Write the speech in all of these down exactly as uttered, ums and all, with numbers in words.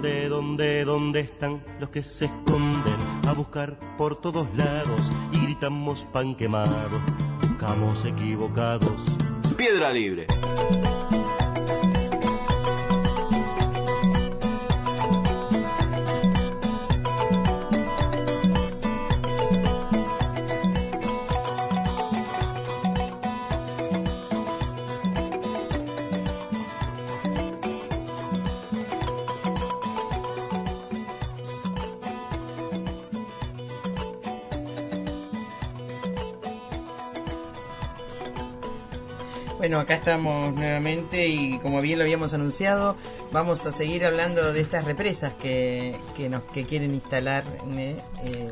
¿Dónde, dónde, dónde están los que se esconden a buscar por todos lados y gritamos pan quemado? Buscamos equivocados. Piedra Libre. Bueno, acá estamos nuevamente y como bien lo habíamos anunciado, vamos a seguir hablando de estas represas que, que nos que quieren instalar. ¿eh? Eh,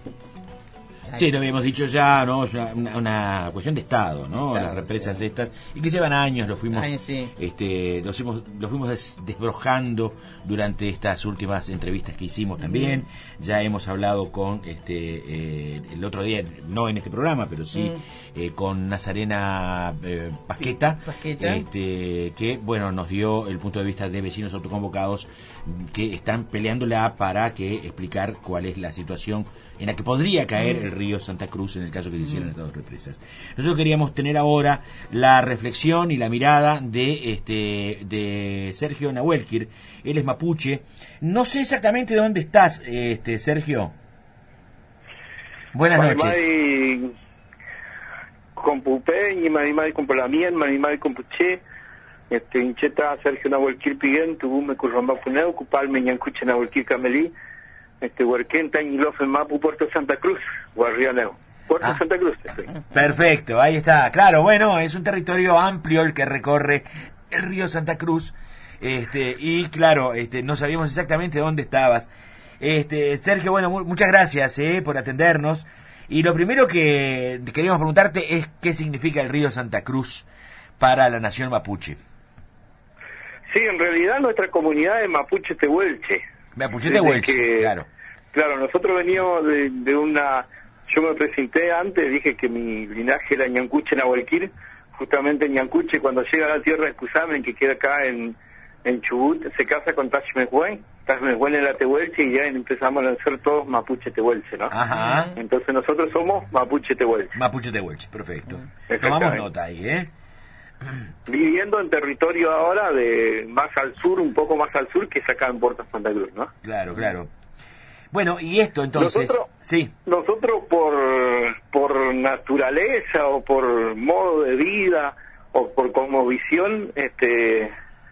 Sí, lo habíamos dicho ya, ¿no? Es una, una, una cuestión de Estado, ¿no? Estado, las represas sí. estas, y que llevan años, lo fuimos, Ay, sí. este, los hemos, los fuimos des, desbrojando durante estas últimas entrevistas que hicimos también. Mm. Ya hemos hablado con, este, eh, el otro día, no en este programa, pero sí, mm. eh, con Nazarena eh, Pasqueta, Pasqueta. Este, que, bueno, nos dio el punto de vista de vecinos autoconvocados que están peleándola para que explicar cuál es la situación en la que podría caer el río Santa Cruz en el caso que se hicieran estas dos represas. Nosotros queríamos tener ahora la reflexión y la mirada de este de Sergio Nahuelquir. Él es mapuche. No sé exactamente de dónde estás, este Sergio. Buenas noches. Marimari con Pupeñ, Marimari con Polamien, Marimari con Puché, este Incheta Sergio Nahuelquir Piguén, Tubume Curramba Puneu, Cupalme Ñancuche Nahuelquir Camelí, este Huerquén, Tañilofe, Mapu, Puerto Santa Cruz, Guarrianeo. Puerto ah, Santa Cruz. Estoy. Perfecto, ahí está. Claro, bueno, es un territorio amplio el que recorre el río Santa Cruz. Este, y claro, este, no sabíamos exactamente dónde estabas. Este, Sergio, bueno, mu- muchas gracias eh, por atendernos. Y lo primero que queríamos preguntarte es qué significa el río Santa Cruz para la nación mapuche. Sí, en realidad nuestra comunidad es Mapuche Tehuelche. Mapuche Tehuelche, que, claro. Claro, nosotros veníamos de, de una... Yo me presenté antes, dije que mi linaje era Ñancuche Nahuelquir, justamente Ñancuche cuando llega a la tierra de Cusamen, que queda acá en, en Chubut, se casa con Tachmehuen, Tachmehuen es la Tehuelche y ya empezamos a ser todos Mapuche Tehuelche, ¿no? Ajá. Entonces nosotros somos Mapuche Tehuelche. Mapuche Tehuelche, perfecto. Tomamos nota ahí, ¿eh? Viviendo en territorio ahora de más al sur, un poco más al sur, que es acá en Puerto Santa Cruz, ¿no? Claro, claro. Bueno, y esto entonces, nosotros, sí. Nosotros por, por naturaleza o por modo de vida o por cosmovisión, este,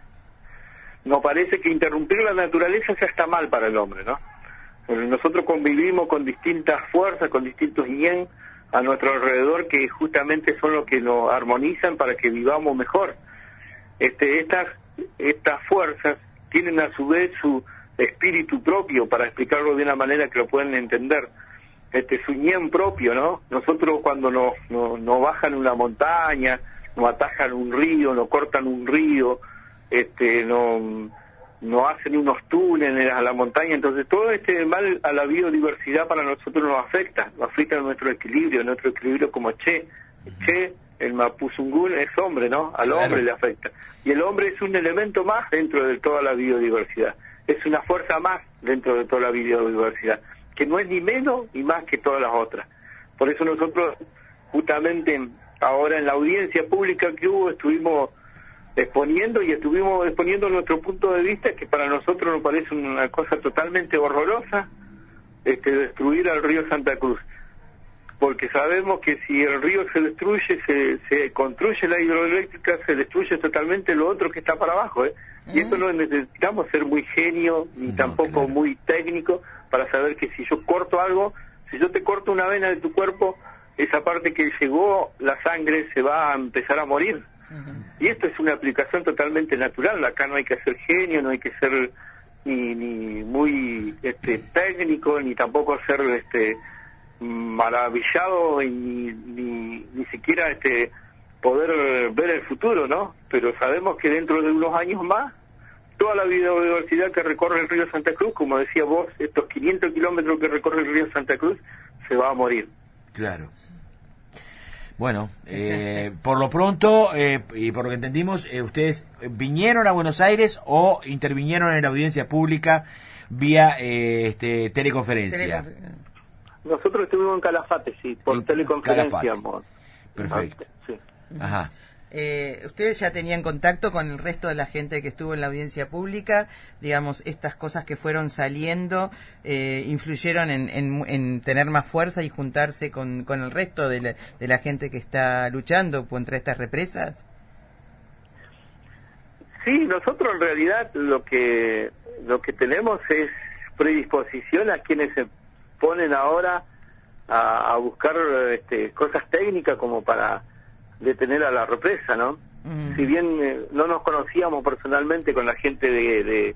nos parece que interrumpir la naturaleza ya está mal para el hombre, ¿no? Nosotros convivimos con distintas fuerzas, con distintos yen a nuestro alrededor que justamente son los que nos armonizan para que vivamos mejor. Este, estas, estas fuerzas tienen a su vez su espíritu propio, para explicarlo de una manera que lo puedan entender, este su ñen propio, ¿no? Nosotros cuando nos, nos, nos bajan una montaña, nos atajan un río, nos cortan un río, este nos, nos hacen unos túneles a la montaña, entonces todo este mal a la biodiversidad para nosotros nos afecta, nos afecta a nuestro equilibrio, nuestro equilibrio como Che, Che, el Mapuzungún es hombre, ¿no? Al hombre le afecta. Y el hombre es un elemento más dentro de toda la biodiversidad. Es una fuerza más dentro de toda la biodiversidad, que no es ni menos ni más que todas las otras. Por eso nosotros, justamente ahora en la audiencia pública que hubo, estuvimos exponiendo y estuvimos exponiendo nuestro punto de vista, que para nosotros nos parece una cosa totalmente horrorosa, este, destruir al río Santa Cruz. Porque sabemos que si el río se destruye, se, se construye la hidroeléctrica, se destruye totalmente lo otro que está para abajo, ¿eh? Y esto no necesitamos ser muy genio, ni no, tampoco claro. muy técnico, para saber que si yo corto algo, si yo te corto una vena de tu cuerpo, esa parte que llegó la sangre se va a empezar a morir. Uh-huh. Y esto es una aplicación totalmente natural, acá no hay que ser genio, no hay que ser ni, ni muy este, técnico, ni tampoco ser este maravillado, y ni, ni, ni siquiera este poder ver el futuro, ¿no? Pero sabemos que dentro de unos años más, toda la biodiversidad que recorre el río Santa Cruz, como decía vos, estos quinientos kilómetros que recorre el río Santa Cruz, se va a morir. Claro. Bueno, eh, por lo pronto, eh, y por lo que entendimos, eh, ustedes vinieron a Buenos Aires o intervinieron en la audiencia pública vía eh, este, teleconferencia. Teleconfer- Nosotros estuvimos en Calafate, sí, por En teleconferencia. Calafate. amor. Perfecto. Sí. Ajá. Eh, ¿Ustedes ya tenían contacto con el resto de la gente que estuvo en la audiencia pública? Digamos, estas cosas que fueron saliendo eh, influyeron en, en, en tener más fuerza y juntarse con, con el resto de la, de la gente que está luchando contra estas represas. Sí, nosotros en realidad lo que lo que tenemos es predisposición a quienes se ponen ahora a, a buscar este, cosas técnicas como para detener a la represa, ¿no? Mm. Si bien eh, no nos conocíamos personalmente con la gente de, de,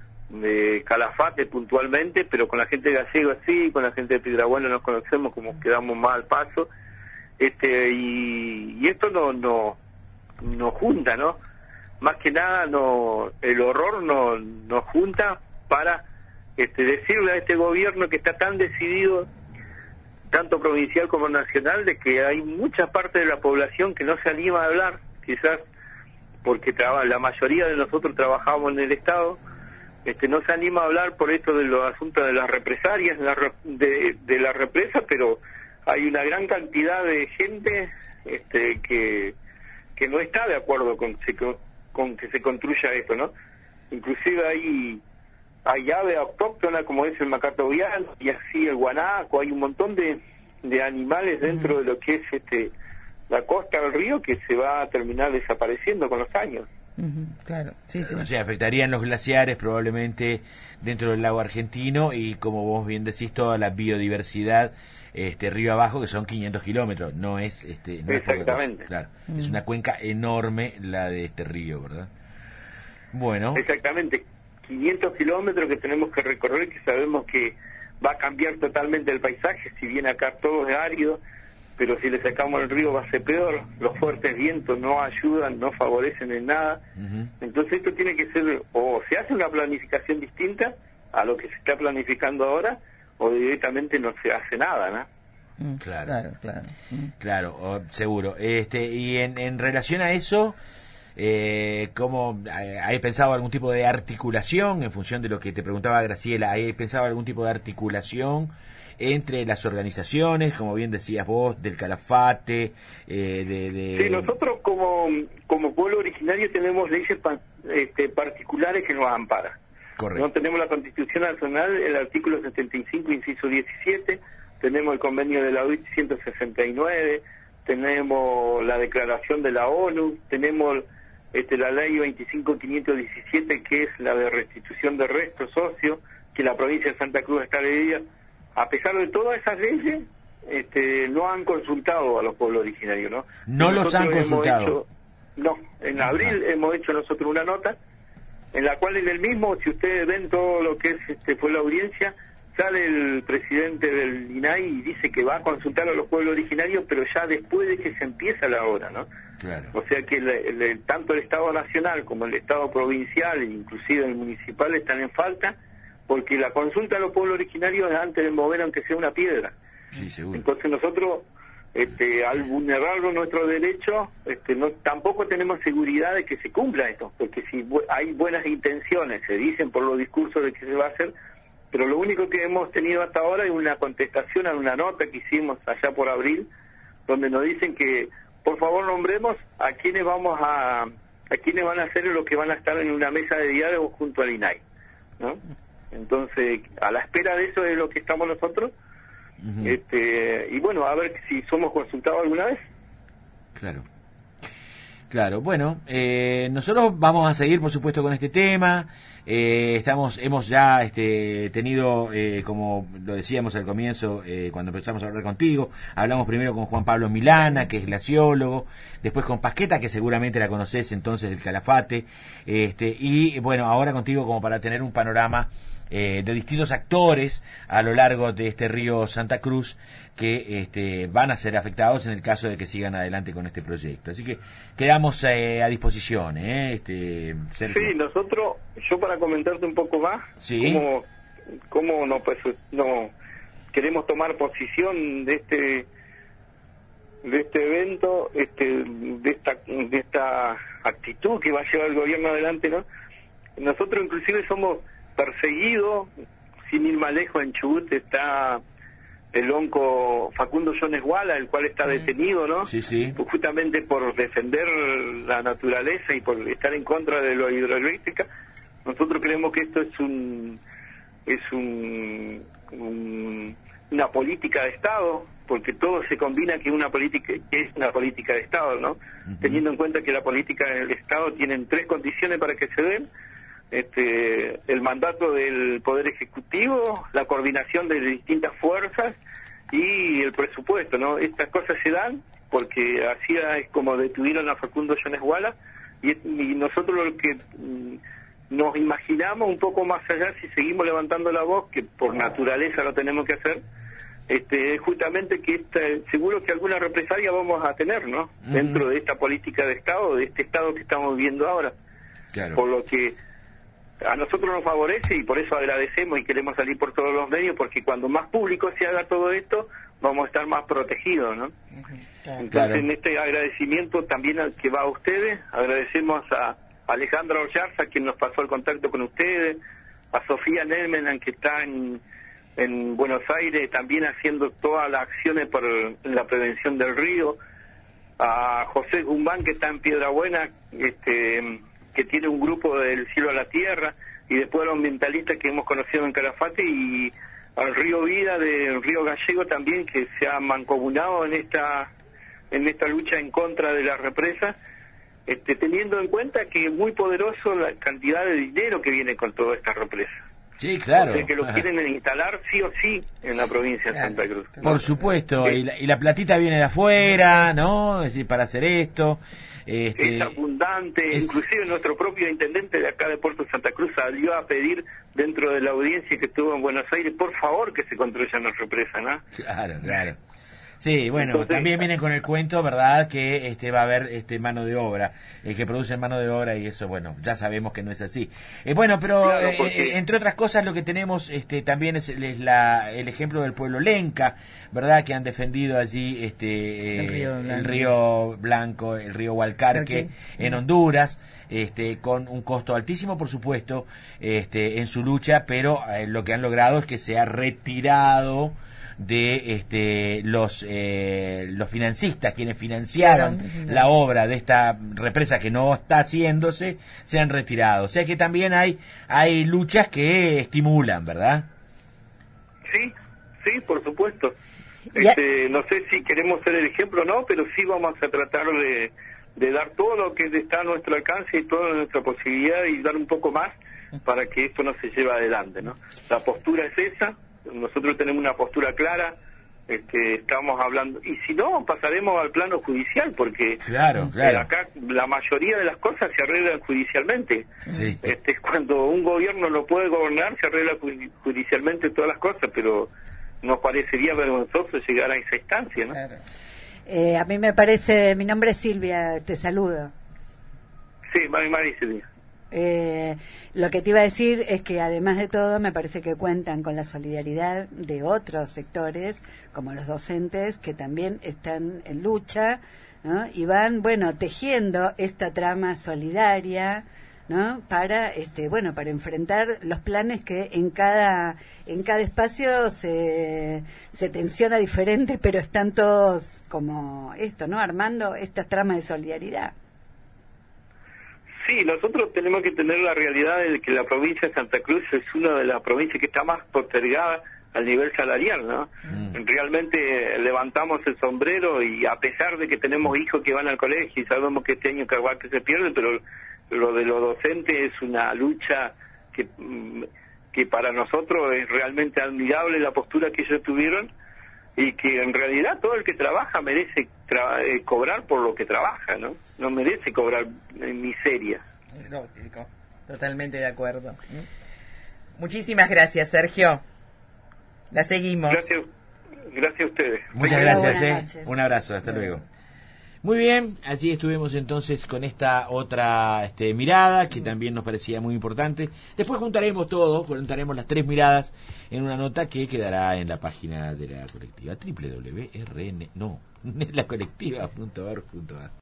de Calafate puntualmente, pero con la gente de Gallego sí, con la gente de Piedrabuena nos conocemos, como quedamos más al paso, este y, y esto no no nos junta, ¿no? Más que nada no el horror no, nos junta para este, decirle a este gobierno que está tan decidido, tanto provincial como nacional, de que hay mucha parte de la población que no se anima a hablar, quizás porque traba, la mayoría de nosotros trabajamos en el Estado, este no se anima a hablar por esto de los asuntos de las represalias, de la, de, de la represa, pero hay una gran cantidad de gente este, que, que no está de acuerdo con, con que se construya esto, ¿no? Inclusive hay... hay ave autóctona como es el macatoviano y así el guanaco, hay un montón de, de animales dentro de lo que es este la costa del río que se va a terminar desapareciendo con los años. Uh-huh, claro, sí, sí. O sea, afectarían los glaciares probablemente dentro del lago argentino y, como vos bien decís, toda la biodiversidad este río abajo, que son quinientos kilómetros, no es este no exactamente es, claro, uh-huh. Es una cuenca enorme la de este río, ¿verdad? Bueno, exactamente, quinientos kilómetros que tenemos que recorrer, que sabemos que va a cambiar totalmente el paisaje, si bien acá todo es árido, pero si le sacamos el río va a ser peor, los fuertes vientos no ayudan, no favorecen en nada. Uh-huh. Entonces esto tiene que ser, o se hace una planificación distinta a lo que se está planificando ahora, o directamente no se hace nada, ¿no? Mm, claro, claro, claro. Mm. Claro, oh, seguro. Este, y en, en relación a eso, eh, ¿cómo, ¿hay pensado algún tipo de articulación, en función de lo que te preguntaba Graciela, ¿hay pensado algún tipo de articulación entre las organizaciones, como bien decías vos, del Calafate, eh, de, de... Sí, nosotros como, como pueblo originario tenemos leyes pa, este, particulares que nos amparan. Correcto. No tenemos la Constitución Nacional, el artículo setenta y cinco, inciso diecisiete, tenemos el convenio de la O I T ciento sesenta y nueve, tenemos la declaración de la ONU, tenemos este, la ley veinticinco mil quinientos diecisiete, que es la de restitución de restos óseos, que la provincia de Santa Cruz está adherida. A pesar de todas esas leyes, este, no han consultado a los pueblos originarios, ¿no? No los han consultado. Hecho, no, en abril uh-huh. hemos hecho nosotros una nota en la cual en el mismo, si ustedes ven todo lo que es este fue la audiencia, sale el presidente del I N A I y dice que va a consultar a los pueblos originarios, pero ya después de que se empieza la obra, ¿no? Claro. O sea que el, el, tanto el Estado nacional como el Estado provincial, inclusive el municipal, están en falta, porque la consulta a los pueblos originarios es antes de mover aunque sea una piedra. Sí, seguro. Entonces nosotros, este, al vulnerar nuestros derechos, este, no, tampoco tenemos seguridad de que se cumpla esto, porque si bu- hay buenas intenciones, se dicen por los discursos de que se va a hacer, pero lo único que hemos tenido hasta ahora es una contestación a una nota que hicimos allá por abril, donde nos dicen que por favor nombremos a quienes vamos a, a quienes van a hacer lo que van a estar en una mesa de diálogo junto al I N A I, ¿no? Entonces, a la espera de eso es lo que estamos nosotros. Uh-huh. Este, y bueno, a ver si somos consultados alguna vez. Claro. Claro, bueno, eh, nosotros vamos a seguir, por supuesto, con este tema. Eh, estamos, hemos ya este, tenido, eh, como lo decíamos al comienzo, eh, cuando empezamos a hablar contigo, hablamos primero con Juan Pablo Milana, que es glaciólogo, después con Pasqueta, que seguramente la conocés entonces del Calafate, este, y bueno, ahora contigo como para tener un panorama Eh, de distintos actores a lo largo de este río Santa Cruz que este, van a ser afectados en el caso de que sigan adelante con este proyecto. Así que quedamos eh, a disposición, ¿eh? Este, Sergio. Sí, nosotros, yo para comentarte un poco más, ¿sí? cómo, cómo no, pues, no queremos tomar posición de este de este evento, este, de esta, de esta actitud que va a llevar el gobierno adelante, ¿no? Nosotros inclusive somos perseguidos, sin ir más lejos, en Chubut está el onco Facundo Jones Wala, el cual está detenido, ¿no? Sí, sí. Justamente por defender la naturaleza y por estar en contra de la hidroeléctrica. Nosotros creemos que esto es un es un, un una política de Estado, porque todo se combina que una política es una política de Estado, ¿no? Uh-huh. Teniendo en cuenta que la política del Estado tienen tres condiciones para que se den: este, el mandato del Poder Ejecutivo, la coordinación de distintas fuerzas y el presupuesto, ¿no? Estas cosas se dan porque así es como detuvieron a Facundo Jones Wala, y, y nosotros lo que mm, nos imaginamos un poco más allá, si seguimos levantando la voz, que por naturaleza lo tenemos que hacer, este, justamente que esta, seguro que alguna represalia vamos a tener, ¿no? Uh-huh. Dentro de esta política de Estado, de este Estado que estamos viviendo ahora. Claro. Por lo que a nosotros nos favorece y por eso agradecemos y queremos salir por todos los medios, porque cuando más público se haga todo esto, vamos a estar más protegidos, ¿no? Uh-huh. Claro. Entonces, claro, en este agradecimiento también al que va a ustedes, agradecemos a Alejandra Ollarza, quien nos pasó el contacto con ustedes, a Sofía Nelmenan, que está en, en Buenos Aires también haciendo todas las acciones por la prevención del río, a José Gumbán, que está en Piedrabuena, este, que tiene un grupo del Cielo a la Tierra, y después a los ambientalistas que hemos conocido en Calafate, y al Río Vida del Río Gallego también, que se ha mancomunado en esta en esta lucha en contra de las represas, este, teniendo en cuenta que es muy poderoso la cantidad de dinero que viene con todas estas represas. Sí, claro. O sea, que lo quieren instalar sí o sí en la provincia de Santa Cruz. Por supuesto, sí. y, la, y la platita viene de afuera, ¿no? Es decir, para hacer esto. Este, es abundante, es... inclusive nuestro propio intendente de acá de Puerto Santa Cruz salió a pedir dentro de la audiencia que estuvo en Buenos Aires, por favor, que se construya una represa, ¿no? Claro, claro. Sí, bueno, Entonces, también vienen con el cuento, ¿verdad?, que este va a haber este mano de obra, el que produce mano de obra, y eso, bueno, ya sabemos que no es así. Eh, bueno, pero claro, eh, porque... entre otras cosas lo que tenemos este también es, es la, el ejemplo del pueblo Lenca, ¿verdad?, que han defendido allí este eh, el, río el río Blanco, el río Hualcarque, en Honduras, este con un costo altísimo, por supuesto, este en su lucha, pero eh, lo que han logrado es que se ha retirado de este los eh, los financistas, quienes financiaron claro, la obra de esta represa que no está haciéndose, se han retirado. O sea que también hay hay luchas que estimulan, ¿verdad? Sí, sí, por supuesto. Este, no sé si queremos ser el ejemplo o no, pero sí vamos a tratar de, de dar todo lo que está a nuestro alcance y toda nuestra posibilidad, y dar un poco más para que esto no se lleve adelante, ¿no? La postura es esa. Nosotros tenemos una postura clara, este, estamos hablando, y si no, pasaremos al plano judicial, porque claro, claro. Eh, acá la mayoría de las cosas se arreglan judicialmente. Sí. Este, cuando un gobierno no puede gobernar, se arregla judicialmente todas las cosas, pero nos parecería vergonzoso llegar a esa instancia, ¿no? Claro. Eh, a mí me parece, mi nombre es Silvia, te saludo. Sí, Mari, Mari Silvia. Eh, lo que te iba a decir es que además de todo me parece que cuentan con la solidaridad de otros sectores como los docentes, que también están en lucha, ¿no? Y van, bueno, tejiendo esta trama solidaria, ¿no? Para este bueno para enfrentar los planes que en cada en cada espacio se se tensiona diferente, pero están todos como esto, ¿no? Armando esta trama de solidaridad. Sí, nosotros tenemos que tener la realidad de que la provincia de Santa Cruz es una de las provincias que está más postergada al nivel salarial, ¿no? Mm. Realmente levantamos el sombrero, y a pesar de que tenemos hijos que van al colegio y sabemos que este año capaz que se pierde, pero lo de los docentes es una lucha que, que para nosotros es realmente admirable la postura que ellos tuvieron, y que en realidad todo el que trabaja merece tra eh, cobrar por lo que trabaja, ¿no? No merece cobrar en miseria. Lógico, totalmente de acuerdo. Muchísimas gracias, Sergio. La seguimos. Gracias, gracias a ustedes. Muchas gracias, eh. Un abrazo, hasta luego. Muy bien, allí estuvimos entonces con esta otra este, mirada que también nos parecía muy importante. Después juntaremos todo, juntaremos las tres miradas en una nota que quedará en la página de la colectiva doble u doble u doble u punto r n no, la colectiva punto org punto a r.